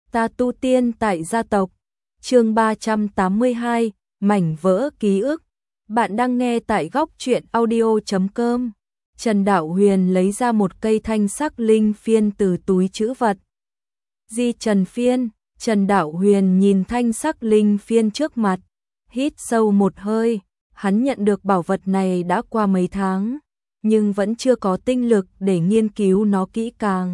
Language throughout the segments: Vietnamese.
Ta tu tiên tại gia tộc. Chương 382, mảnh vỡ ký ức. Bạn đang nghe tại góc truyện audio.com. Trần Đạo Huyền lấy ra một cây thanh sắc linh phiên từ túi trữ vật. Di Trần phiên. Trần Đạo Huyền nhìn thanh sắc linh phiên trước mặt, hít sâu một hơi. Hắn nhận được bảo vật này đã qua mấy tháng, nhưng vẫn chưa có tinh lực để nghiên cứu nó kỹ càng,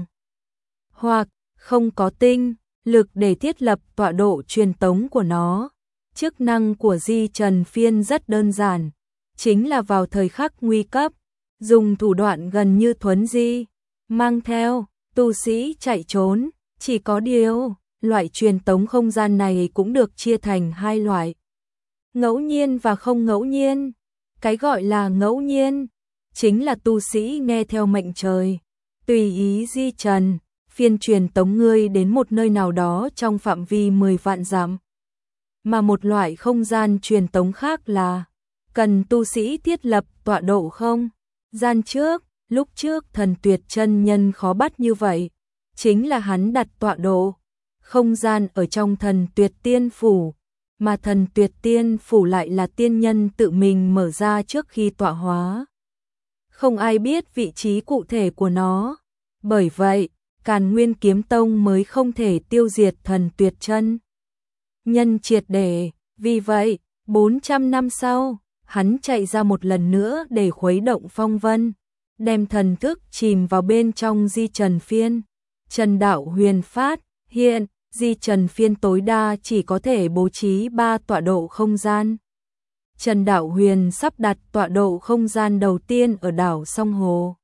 hoặc không có tinh lực để thiết lập tọa độ truyền tống của nó. Chức năng của Di Trần phiên rất đơn giản, chính là vào thời khắc nguy cấp, dùng thủ đoạn gần như thuấn di, mang theo tu sĩ chạy trốn. Chỉ có điều, loại truyền tống không gian này cũng được chia thành hai loại, ngẫu nhiên và không ngẫu nhiên. Cái gọi là ngẫu nhiên chính là tu sĩ nghe theo mệnh trời, tùy ý Di Trần phiên truyền tống ngươi đến một nơi nào đó trong phạm vi 10 vạn dặm. Mà một loại không gian truyền tống khác là cần tu sĩ thiết lập tọa độ không gian trước. Lúc trước Thần Tuyệt chân nhân khó bắt như vậy, chính là hắn đặt tọa độ không gian ở trong Thần Tuyệt Tiên Phủ, mà Thần Tuyệt Tiên Phủ lại là tiên nhân tự mình mở ra trước khi tọa hóa. Không ai biết vị trí cụ thể của nó, bởi vậy Càn Nguyên Kiếm Tông mới không thể tiêu diệt Thần Tuyệt chân nhân triệt để. Vì vậy, 400 năm sau, hắn chạy ra một lần nữa để khuấy động phong vân, đem thần thức chìm vào bên trong Di Trần phiên. Trần Đạo Huyền phát hiện, Di Trần phiên tối đa chỉ có thể bố trí 3 tọa độ không gian. Trần Đạo Huyền sắp đặt tọa độ không gian đầu tiên ở đảo Song Hồ.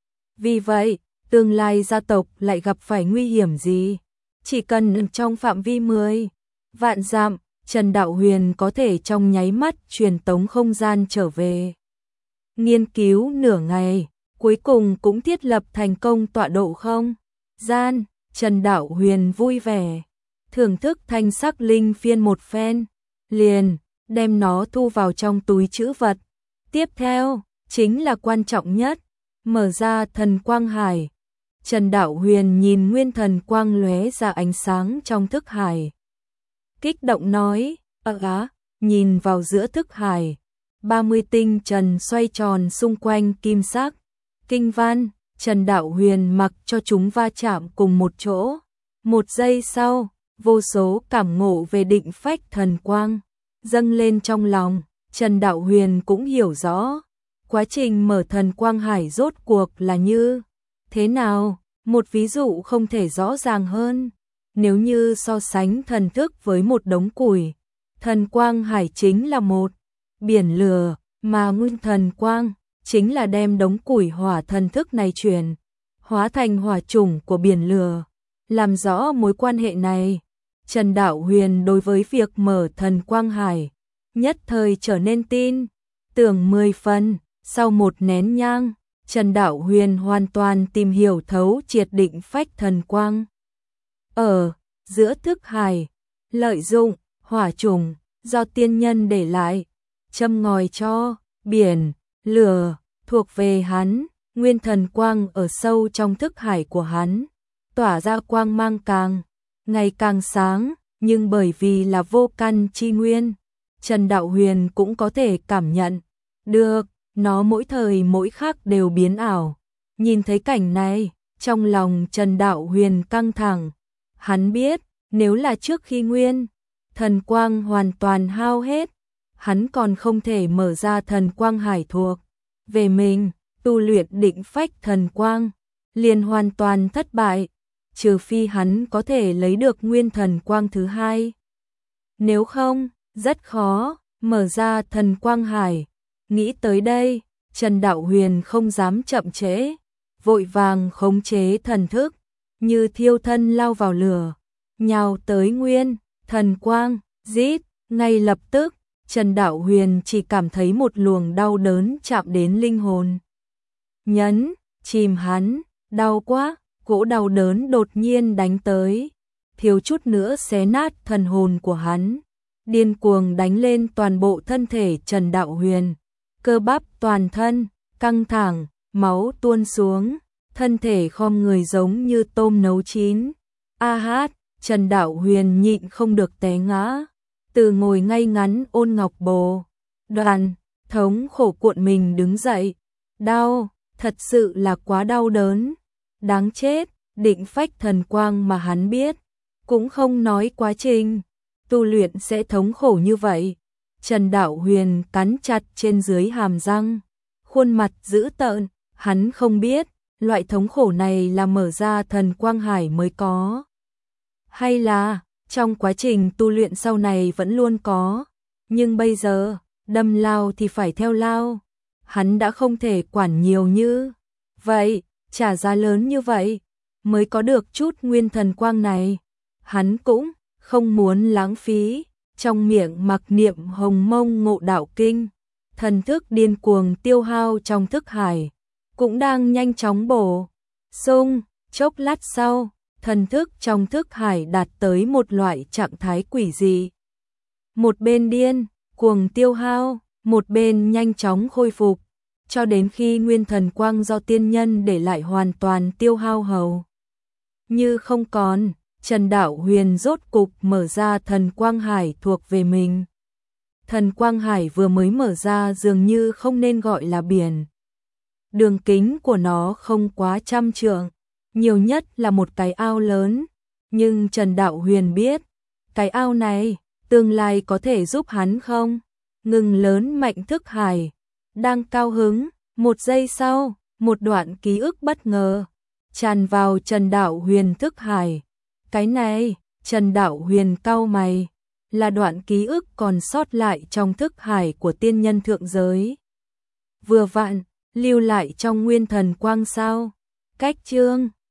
Vì vậy, tương lai gia tộc lại gặp phải nguy hiểm gì, chỉ cần trong phạm vi 10 vạn dặm, Trần Đạo Huyền có thể trong nháy mắt truyền tống không gian trở về. Nghiên cứu nửa ngày, cuối cùng cũng thiết lập thành công tọa độ không gian. Trần Đạo Huyền vui vẻ, thưởng thức thanh sắc linh phiên một phen, liền đem nó thu vào trong túi trữ vật. Tiếp theo, chính là quan trọng nhất, mở ra thần quang hải. Trần Đạo Huyền nhìn nguyên thần quang lóe ra ánh sáng trong thức hải, kích động nói, nhìn vào giữa thức hải, 30 tinh trần xoay tròn xung quanh kim sắc kinh văn. Trần Đạo Huyền mặc cho chúng va chạm cùng một chỗ. Một giây sau, vô số cảm ngộ về định phách thần quang dâng lên trong lòng. Trần Đạo Huyền cũng hiểu rõ quá trình mở thần quang hải rốt cuộc là như thế nào. Một ví dụ không thể rõ ràng hơn, nếu như so sánh thần thức với một đống củi, thần quang hải chính là một biển lửa, mà nguyên thần quang chính là đem đống củi hỏa thần thức này chuyển hóa thành hỏa chủng của biển lửa. Làm rõ mối quan hệ này, Trần Đạo Huyền đối với việc mở thần quang hải nhất thời trở nên tin tưởng 10 phần. Sau một nén nhang, Trần Đạo Huyền hoàn toàn tìm hiểu thấu triệt định phách thần quang ở giữa thức hải, lợi dụng hỏa chủng do tiên nhân để lại, châm ngòi cho biển lửa thuộc về hắn. Nguyên thần quang ở sâu trong thức hải của hắn tỏa ra quang mang càng ngày càng sáng, nhưng bởi vì là vô căn chi nguyên, Trần Đạo Huyền cũng có thể cảm nhận được nó mỗi thời mỗi khắc đều biến ảo. Nhìn thấy cảnh này, trong lòng Trần Đạo Huyền căng thẳng. Hắn biết, nếu là trước khi nguyên thần quang hoàn toàn hao hết, hắn còn không thể mở ra thần quang hải thuộc về mình, tu luyện định phách thần quang liền hoàn toàn thất bại, trừ phi hắn có thể lấy được nguyên thần quang thứ hai. Nếu không, rất khó mở ra thần quang hải. Nghĩ tới đây, Trần Đạo Huyền không dám chậm trễ, vội vàng khống chế thần thức, như thiêu thân lao vào lửa, nhào tới nguyên thần quang. Rít, ngay lập tức, Trần Đạo Huyền chỉ cảm thấy một luồng đau đớn chạm đến linh hồn. Nhấn chìm hắn, đau quá. Cỗ đau đớn đột nhiên đánh tới, thiếu chút nữa xé nát thần hồn của hắn, điên cuồng đánh lên toàn bộ thân thể Trần Đạo Huyền. Cơ bắp toàn thân căng thẳng, máu tuôn xuống, thân thể khom người giống như tôm nấu chín. Trần Đạo Huyền nhịn không được té ngã, từ ngồi ngay ngắn ôn ngọc bồ đoàn, thống khổ cuộn mình đứng dậy. Đau, thật sự là quá đau đớn. Đáng chết, định phách thần quang mà hắn biết, cũng không nói quá trình tu luyện sẽ thống khổ như vậy. Trần Đạo Huyền cắn chặt trên dưới hàm răng, khuôn mặt dữ tợn, hắn không biết, loại thống khổ này là mở ra thần quang hải mới có, hay là trong quá trình tu luyện sau này vẫn luôn có, nhưng bây giờ, đâm lao thì phải theo lao, hắn đã không thể quản nhiều như vậy, trả giá lớn như vậy, mới có được chút nguyên thần quang này. Hắn cũng không muốn lãng phí, trong miệng mặc niệm Hồng Mông Ngộ Đạo Kinh, thần thức điên cuồng tiêu hao trong thức hải, cũng đang nhanh chóng bổ sung. Chốc lát sau, thần thức trong thức hải đạt tới một loại trạng thái quỷ dị. Một bên điên cuồng tiêu hao, một bên nhanh chóng khôi phục, cho đến khi nguyên thần quang do tiên nhân để lại hoàn toàn tiêu hao hầu như không còn. Trần Đạo Huyền rốt cục mở ra thần quang hải thuộc về mình. Thần quang hải vừa mới mở ra dường như không nên gọi là biển. Đường kính của nó không quá 100 trượng, nhiều nhất là một cái ao lớn. Nhưng Trần Đạo Huyền biết, cái ao này tương lai có thể giúp hắn không? Ngừng lớn mạnh thức hải, đang cao hứng, một giây sau, một đoạn ký ức bất ngờ tràn vào Trần Đạo Huyền thức hải. Cái này, Trần Đạo Huyền cau mày, là đoạn ký ức còn sót lại trong thức hải của tiên nhân thượng giới. Vừa vặn, lưu lại trong nguyên thần quang sao? Cách chương